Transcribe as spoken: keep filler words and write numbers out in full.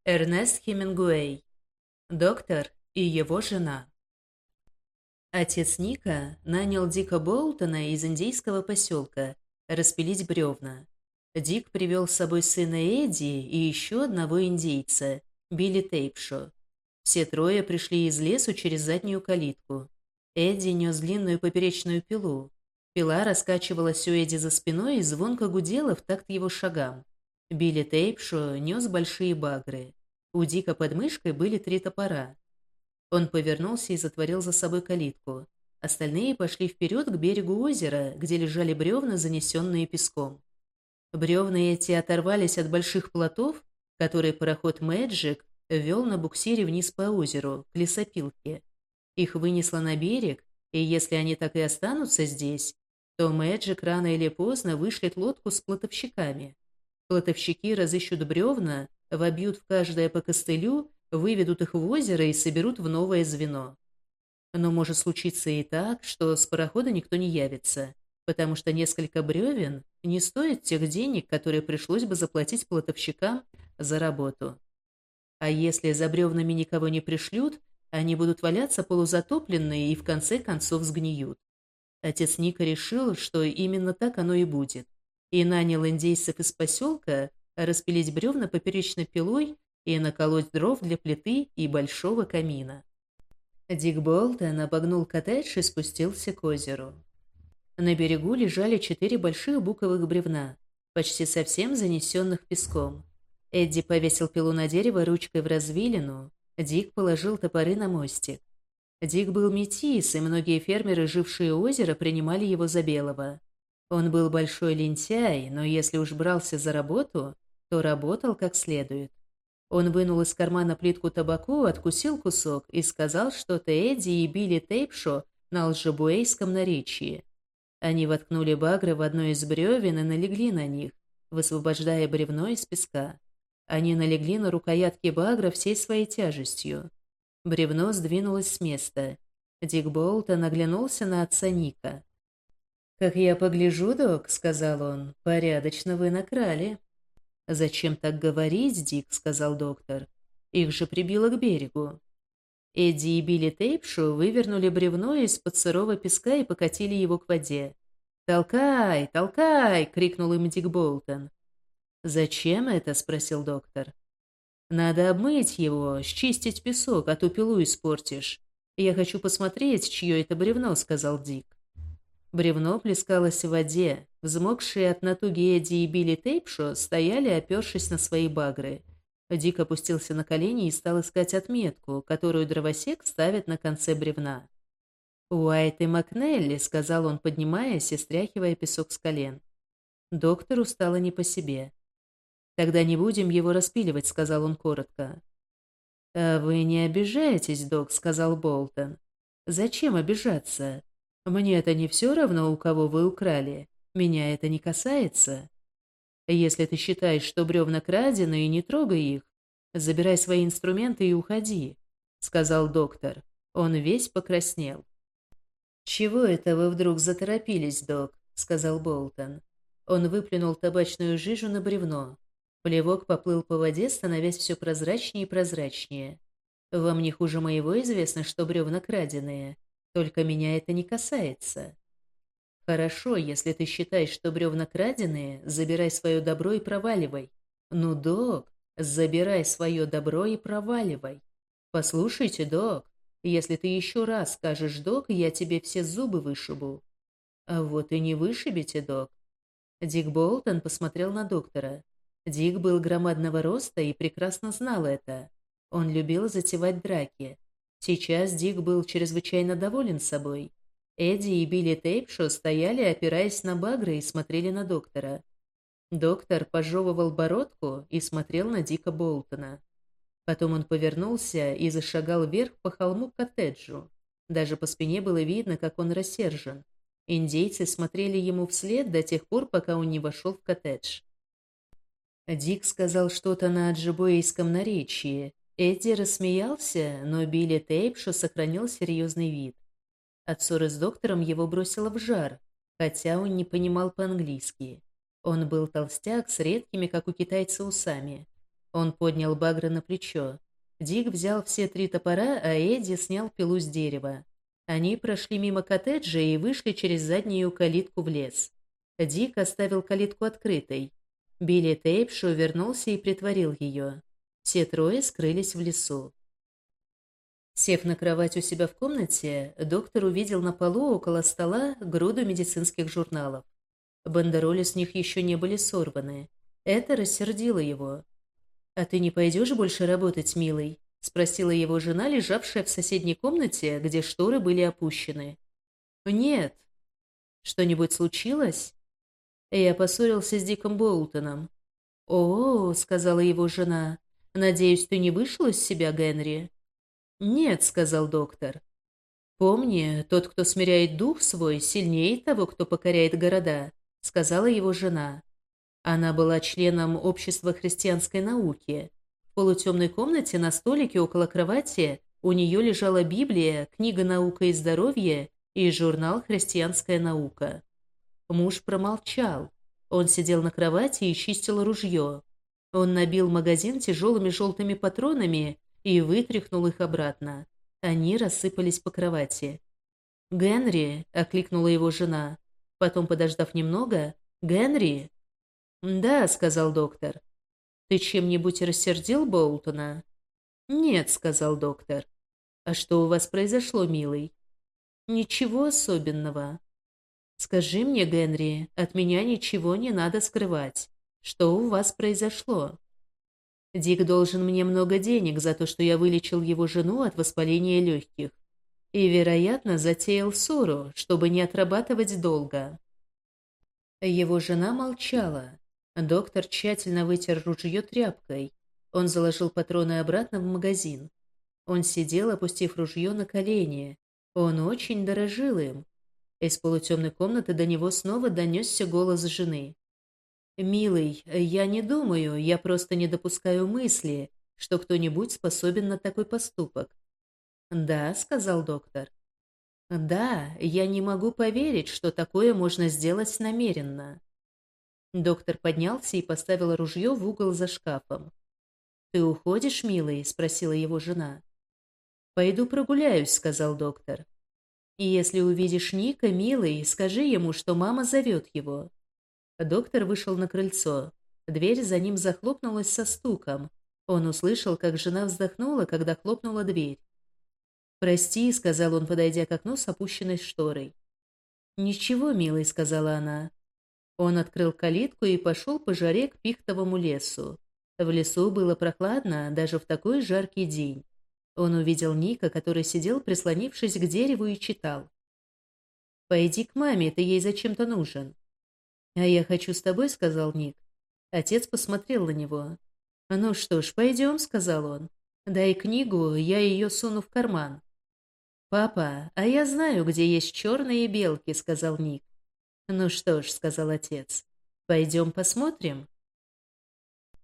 Эрнест Хемингуэй. Доктор и его жена. Отец Ника нанял Дика Болтона из индейского поселка распилить бревна. Дик привел с собой сына Эдди и еще одного индейца, Билли Тейпшо. Все трое пришли из лесу через заднюю калитку. Эдди нес длинную поперечную пилу. Пила раскачивалась у Эдди за спиной и звонко гудела в такт его шагам. Билли Тейпшо нес большие багры. У Дика под мышкой были три топора. Он повернулся и затворил за собой калитку. Остальные пошли вперед к берегу озера, где лежали бревна, занесенные песком. Бревна эти оторвались от больших плотов, которые пароход «Мэджик» вел на буксире вниз по озеру, к лесопилке. Их вынесло на берег, и если они так и останутся здесь, то «Мэджик» рано или поздно вышлет лодку с плотовщиками. Плотовщики разыщут бревна, вобьют в каждое по костылю, выведут их в озеро и соберут в новое звено. Но может случиться и так, что с парохода никто не явится, потому что несколько бревен не стоят тех денег, которые пришлось бы заплатить плотовщикам за работу. А если за бревнами никого не пришлют, они будут валяться полузатопленные и в конце концов сгниют. Отец Ника решил, что именно так оно и будет, и нанял индейцев из поселка распилить бревна поперечной пилой и наколоть дров для плиты и большого камина. Дик Болтон обогнул коттедж и спустился к озеру. На берегу лежали четыре больших буковых бревна, почти совсем занесенных песком. Эдди повесил пилу на дерево ручкой в развилину, Дик положил топоры на мостик. Дик был метис, и многие фермеры, жившие у озера, принимали его за белого. Он был большой лентяй, но если уж брался за работу, то работал как следует. Он вынул из кармана плитку табаку, откусил кусок и сказал что-то Эдди и Билли Тейпшо на алжебуэйском наречии. Они воткнули багры в одно из бревен и налегли на них, высвобождая бревно из песка. Они налегли на рукоятки багра всей своей тяжестью. Бревно сдвинулось с места. Дик Болтон оглянулся на отца Ника. «Как я погляжу, док», — сказал он, — «порядочно вы накрали». «Зачем так говорить, Дик?» — сказал доктор. «Их же прибило к берегу». Эдди и Билли Тейпшу вывернули бревно из-под сырого песка и покатили его к воде. «Толкай, толкай!» — крикнул им Дик Болтон. «Зачем это?» — спросил доктор. «Надо обмыть его, счистить песок, а то пилу испортишь. Я хочу посмотреть, чье это бревно», — сказал Дик. Бревно плескалось в воде. Взмокшие от натуги Эдди и Билли Тейпшо стояли, опершись на свои багры. Дик опустился на колени и стал искать отметку, которую дровосек ставит на конце бревна. «Уайт и Макнелли», — сказал он, поднимаясь и стряхивая песок с колен. Доктору стало не по себе. «Тогда не будем его распиливать», — сказал он коротко. «А вы не обижаетесь, док», — сказал Болтон. «Зачем обижаться? Мне это не все равно, у кого вы украли. Меня это не касается. Если ты считаешь, что бревна краденые, не трогай их. Забирай свои инструменты и уходи», — сказал доктор. Он весь покраснел. «Чего это вы вдруг заторопились, док?» — сказал Болтон. Он выплюнул табачную жижу на бревно. Плевок поплыл по воде, становясь все прозрачнее и прозрачнее. «Вам не хуже моего известно, что бревна краденые. Только меня это не касается». «Хорошо, если ты считаешь, что бревна краденые, забирай свое добро и проваливай». «Ну, док, забирай свое добро и проваливай». «Послушайте, док, если ты еще раз скажешь док, я тебе все зубы вышибу». «А вот и не вышибите, док». Дик Болтон посмотрел на доктора. Дик был громадного роста и прекрасно знал это. Он любил затевать драки. Сейчас Дик был чрезвычайно доволен собой. Эдди и Билли Тейпшо стояли, опираясь на багры, и смотрели на доктора. Доктор пожевывал бородку и смотрел на Дика Болтона. Потом он повернулся и зашагал вверх по холму к коттеджу. Даже по спине было видно, как он рассержен. Индейцы смотрели ему вслед до тех пор, пока он не вошел в коттедж. Дик сказал что-то на аджебуэйском наречии. Эдди рассмеялся, но Билли Тейпшо сохранил серьезный вид. От ссоры с доктором его бросило в жар, хотя он не понимал по-английски. Он был толстяк с редкими, как у китайца, усами. Он поднял Багра на плечо. Дик взял все три топора, а Эдди снял пилу с дерева. Они прошли мимо коттеджа и вышли через заднюю калитку в лес. Дик оставил калитку открытой. Билли Тейпшо вернулся и притворил ее. Все трое скрылись в лесу. Сев на кровать у себя в комнате, доктор увидел на полу около стола груду медицинских журналов. Бандероли с них еще не были сорваны. Это рассердило его. «А ты не пойдешь больше работать, милый?» — спросила его жена, лежавшая в соседней комнате, где шторы были опущены. «Нет». «Что-нибудь случилось?» Я поссорился с Диком Болтоном. «О, — сказала его жена, — надеюсь, ты не вышел из себя, Генри?» «Нет, — сказал доктор. Помни, тот, кто смиряет дух свой, сильнее того, кто покоряет города», — сказала его жена. Она была членом общества христианской науки. В полутемной комнате на столике около кровати у нее лежала Библия, книга «Наука и здоровье» и журнал «Христианская наука». Муж промолчал. Он сидел на кровати и чистил ружье. Он набил магазин тяжелыми желтыми патронами и вытряхнул их обратно. Они рассыпались по кровати. «Генри!» — окликнула его жена. Потом, подождав немного, «Генри!» «Да», — сказал доктор. «Ты чем-нибудь рассердил Болтона?» «Нет», — сказал доктор. «А что у вас произошло, милый?» «Ничего особенного». «Скажи мне, Генри, от меня ничего не надо скрывать. Что у вас произошло?» «Дик должен мне много денег за то, что я вылечил его жену от воспаления легких. И, вероятно, затеял ссору, чтобы не отрабатывать долго». Его жена молчала. Доктор тщательно вытер ружье тряпкой. Он заложил патроны обратно в магазин. Он сидел, опустив ружье на колени. Он очень дорожил им. Из полутемной комнаты до него снова донесся голос жены. «Милый, я не думаю, я просто не допускаю мысли, что кто-нибудь способен на такой поступок». «Да», — сказал доктор. «Да, я не могу поверить, что такое можно сделать намеренно». Доктор поднялся и поставил ружье в угол за шкафом. «Ты уходишь, милый?» — спросила его жена. «Пойду прогуляюсь», — сказал доктор. «И если увидишь Ника, милый, скажи ему, что мама зовет его». Доктор вышел на крыльцо. Дверь за ним захлопнулась со стуком. Он услышал, как жена вздохнула, когда хлопнула дверь. «Прости», — сказал он, подойдя к окну с опущенной шторой. «Ничего, милый», — сказала она. Он открыл калитку и пошел по жаре к пихтовому лесу. В лесу было прохладно, даже в такой жаркий день. Он увидел Ника, который сидел, прислонившись к дереву, и читал. «Пойди к маме, ты ей зачем-то нужен». «А я хочу с тобой», — сказал Ник. Отец посмотрел на него. «Ну что ж, пойдем», — сказал он. «Дай книгу, я ее суну в карман». «Папа, а я знаю, где есть черные белки», — сказал Ник. «Ну что ж», — сказал отец, — «пойдем посмотрим».